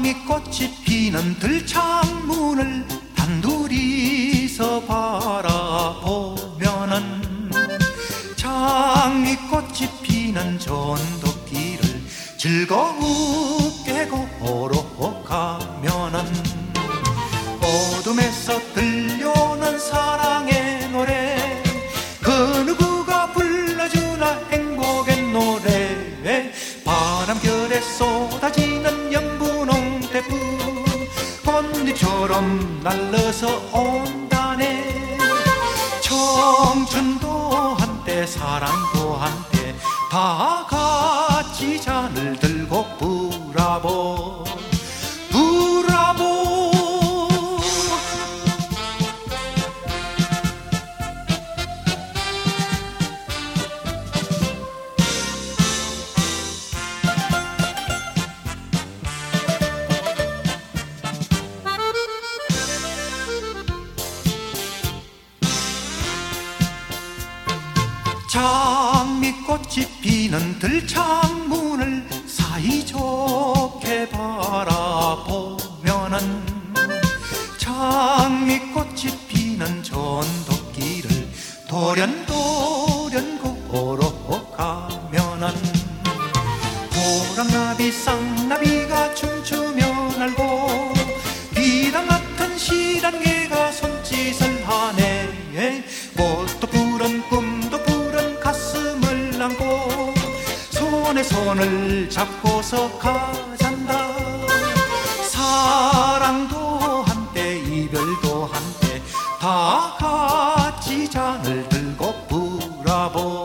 장미꽃이 피는 들창문을 단둘이서 바라보면은 장미꽃이 피는 전도길을 즐겁게 걸어가면은 어둠에서 들려오는 사랑의 노래 그 누구가 불러주나 행복의 노래 바람결에 쏟아지는 연분홍대풍 꽃잎처럼 날려서 온다네 청춘도 한때 사랑도 한때 다 같이 잔을 들고 브라보 브라보 장미꽃이 피는 들창문을 사이좋게 바라보면은 장미꽃이 피는 전도길을 도련도련 걸어가면은 호랑나비 쌍나비가 춤추며 날고 비단 같은 시란개가 손짓을 하네 꽃도 푸른 꿈도 푸른 가슴을 안고 손에 손을 잡고서 가잔다 사랑도 한때 이별도 한때 다 같이 잔을 들고 브라보